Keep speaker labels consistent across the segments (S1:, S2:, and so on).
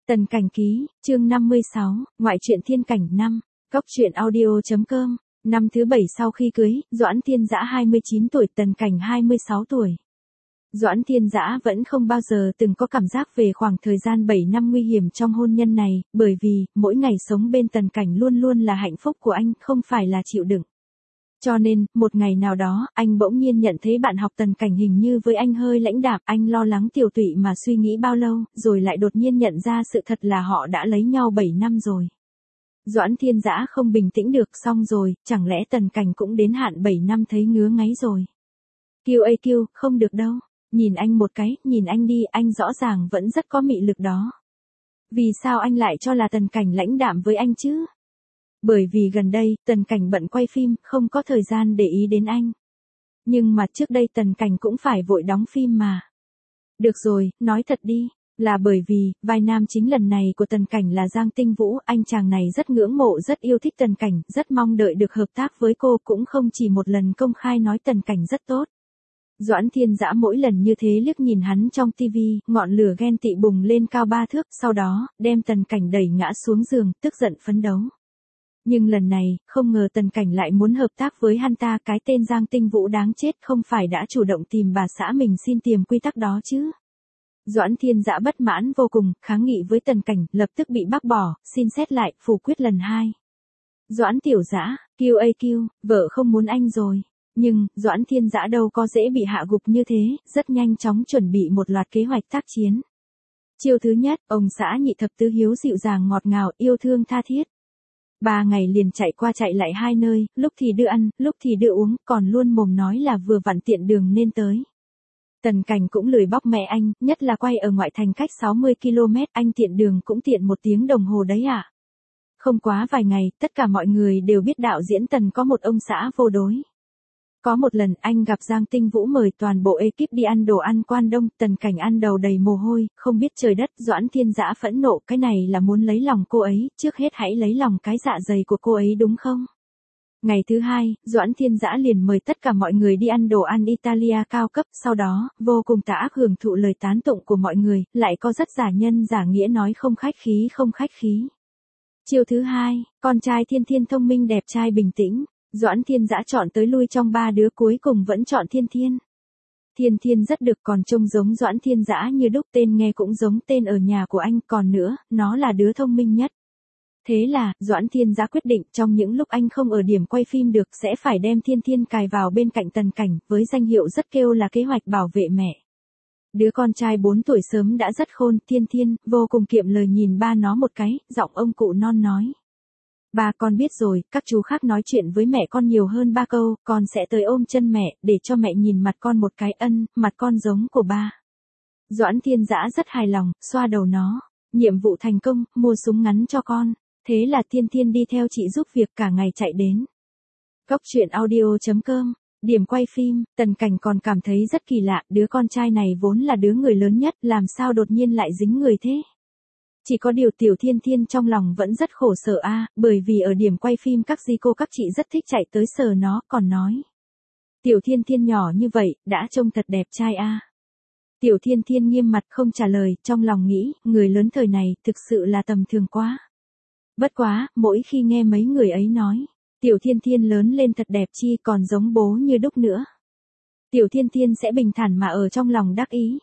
S1: Tần Cảnh ký, chương 56, ngoại truyện thiên cảnh 5, cóc truyện audio.com, năm thứ 7 sau khi cưới, Doãn Thiên Dã 29 tuổi, Tần Cảnh 26 tuổi. Doãn Thiên Dã vẫn không bao giờ từng có cảm giác về khoảng thời gian 7 năm nguy hiểm trong hôn nhân này, bởi vì, mỗi ngày sống bên Tần Cảnh luôn luôn là hạnh phúc của anh, không phải là chịu đựng. Cho nên, một ngày nào đó, anh bỗng nhiên nhận thấy bạn học Tần Cảnh hình như với anh hơi lãnh đạm, anh lo lắng tiều tụy mà suy nghĩ bao lâu, rồi lại đột nhiên nhận ra sự thật là họ đã lấy nhau 7 năm rồi. Doãn Thiên Dã không bình tĩnh được, xong rồi, chẳng lẽ Tần Cảnh cũng đến hạn 7 năm thấy ngứa ngáy rồi. QAQ, không được đâu, nhìn anh một cái, nhìn anh đi, anh rõ ràng vẫn rất có mị lực đó. Vì sao anh lại cho là Tần Cảnh lãnh đạm với anh chứ? Bởi vì gần đây, Tần Cảnh bận quay phim, không có thời gian để ý đến anh. Nhưng mà trước đây Tần Cảnh cũng phải vội đóng phim mà. Được rồi, nói thật đi, là bởi vì, vai nam chính lần này của Tần Cảnh là Giang Tinh Vũ, anh chàng này rất ngưỡng mộ, rất yêu thích Tần Cảnh, rất mong đợi được hợp tác với cô, cũng không chỉ một lần công khai nói Tần Cảnh rất tốt. Doãn Thiên Dã mỗi lần như thế liếc nhìn hắn trong tivi, ngọn lửa ghen tị bùng lên cao 3 thước, sau đó, đem Tần Cảnh đẩy ngã xuống giường, tức giận phấn đấu. Nhưng lần này, không ngờ Tần Cảnh lại muốn hợp tác với hắn ta, cái tên Giang Tinh Vũ đáng chết không phải đã chủ động tìm bà xã mình xin tiềm quy tắc đó chứ. Doãn Thiên Dã bất mãn vô cùng, kháng nghị với Tần Cảnh, lập tức bị bác bỏ, xin xét lại, phủ quyết lần 2. Doãn Tiểu Dã, QAQ, vợ không muốn anh rồi. Nhưng, Doãn Thiên Dã đâu có dễ bị hạ gục như thế, rất nhanh chóng chuẩn bị một loạt kế hoạch tác chiến. Chiêu thứ nhất, ông xã nhị thập tứ hiếu dịu dàng ngọt ngào, yêu thương tha thiết. 3 ngày liền chạy qua chạy lại 2 nơi, lúc thì đưa ăn, lúc thì đưa uống, còn luôn mồm nói là vừa vặn tiện đường nên tới. Tần Cảnh cũng lười bóc mẹ anh, nhất là quay ở ngoại thành cách 60 km, anh tiện đường cũng tiện 1 tiếng đồng hồ đấy à. Không quá vài ngày, tất cả mọi người đều biết đạo diễn Tần có một ông xã vô đối. Có một lần anh gặp Giang Tinh Vũ mời toàn bộ ekip đi ăn đồ ăn Quan Đông, Tần Cảnh ăn đầu đầy mồ hôi, không biết trời đất. Doãn Thiên Dã phẫn nộ, cái này là muốn lấy lòng cô ấy, trước hết hãy lấy lòng cái dạ dày của cô ấy đúng không? Ngày thứ 2, Doãn Thiên Dã liền mời tất cả mọi người đi ăn đồ ăn Italia cao cấp, sau đó, vô cùng tà ác hưởng thụ lời tán tụng của mọi người, lại có rất giả nhân giả nghĩa nói không khách khí không khách khí. Chiêu thứ 2, con trai Thiên Thiên thông minh đẹp trai bình tĩnh. Doãn Thiên Dã chọn tới lui trong 3 đứa cuối cùng vẫn chọn Thiên Thiên. Thiên Thiên rất được, còn trông giống Doãn Thiên Dã như đúc, tên nghe cũng giống tên ở nhà của anh, còn nữa, nó là đứa thông minh nhất. Thế là, Doãn Thiên Dã quyết định trong những lúc anh không ở điểm quay phim được sẽ phải đem Thiên Thiên cài vào bên cạnh Tần Cảnh, với danh hiệu rất kêu là kế hoạch bảo vệ mẹ. Đứa con trai 4 tuổi sớm đã rất khôn, Thiên Thiên, vô cùng kiệm lời nhìn ba nó một cái, giọng ông cụ non nói. Ba con biết rồi, các chú khác nói chuyện với mẹ con nhiều hơn 3 câu, con sẽ tới ôm chân mẹ, để cho mẹ nhìn mặt con một cái, mặt con giống của ba. Doãn Thiên Dã rất hài lòng, xoa đầu nó. Nhiệm vụ thành công, mua súng ngắn cho con. Thế là Thiên Thiên đi theo chị giúp việc cả ngày chạy đến. Cóc truyện audio.com, điểm quay phim, Tần Cảnh còn cảm thấy rất kỳ lạ, đứa con trai này vốn là đứa người lớn nhất, làm sao đột nhiên lại dính người thế? Chỉ có điều Tiểu Thiên Thiên trong lòng vẫn rất khổ sở bởi vì ở điểm quay phim các dì cô các chị rất thích chạy tới sờ nó, còn nói. Tiểu Thiên Thiên nhỏ như vậy, đã trông thật đẹp trai Tiểu Thiên Thiên nghiêm mặt không trả lời, trong lòng nghĩ, người lớn thời này, thực sự là tầm thường quá. Bất quá, mỗi khi nghe mấy người ấy nói, Tiểu Thiên Thiên lớn lên thật đẹp chi, còn giống bố như đúc nữa. Tiểu Thiên Thiên sẽ bình thản mà ở trong lòng đắc ý.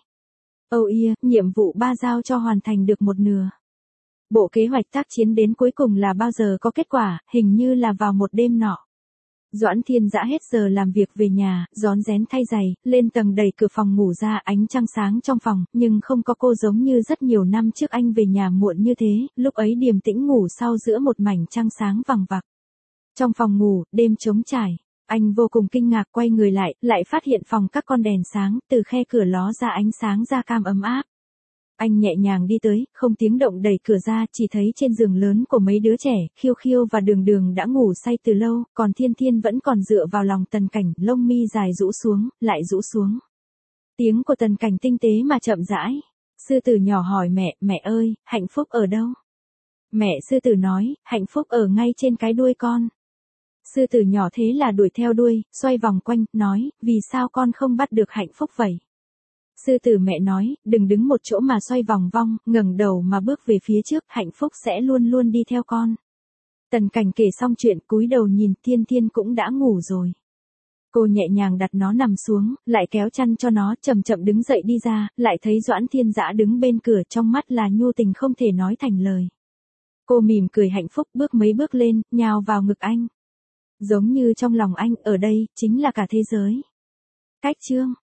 S1: Nhiệm vụ 3 giao cho hoàn thành được 1/2. Bộ kế hoạch tác chiến đến cuối cùng là bao giờ có kết quả, hình như là vào một đêm nọ. Doãn Thiên Dã hết giờ làm việc về nhà, rón rén thay giày, lên tầng đẩy cửa phòng ngủ ra, ánh trăng sáng trong phòng, nhưng không có cô giống như rất nhiều năm trước anh về nhà muộn như thế, lúc ấy điềm tĩnh ngủ sau giữa một mảnh trăng sáng vằng vặc. Trong phòng ngủ, đêm trống trải. Anh vô cùng kinh ngạc quay người lại phát hiện phòng các con đèn sáng, từ khe cửa ló ra ánh sáng da cam ấm áp. Anh nhẹ nhàng đi tới, không tiếng động đẩy cửa ra, chỉ thấy trên giường lớn của mấy đứa trẻ, Khiêu Khiêu và Đường Đường đã ngủ say từ lâu, còn Thiên Thiên vẫn còn dựa vào lòng Tần Cảnh, lông mi dài rũ xuống, lại rũ xuống. Tiếng của Tần Cảnh tinh tế mà chậm rãi. Sư tử nhỏ hỏi mẹ ơi, hạnh phúc ở đâu? Mẹ sư tử nói, hạnh phúc ở ngay trên cái đuôi con. Sư tử nhỏ thế là đuổi theo đuôi, xoay vòng quanh, nói, vì sao con không bắt được hạnh phúc vậy? Sư tử mẹ nói, đừng đứng một chỗ mà xoay vòng vong, ngẩng đầu mà bước về phía trước, hạnh phúc sẽ luôn luôn đi theo con. Tần Cảnh kể xong chuyện cúi đầu nhìn Thiên Thiên cũng đã ngủ rồi. Cô nhẹ nhàng đặt nó nằm xuống, lại kéo chăn cho nó, chậm chậm đứng dậy đi ra, lại thấy Doãn Thiên Dã đứng bên cửa, trong mắt là nhu tình không thể nói thành lời. Cô mỉm cười hạnh phúc, bước mấy bước lên, nhào vào ngực anh. Giống như trong lòng anh, ở đây, chính là cả thế giới. Cách chương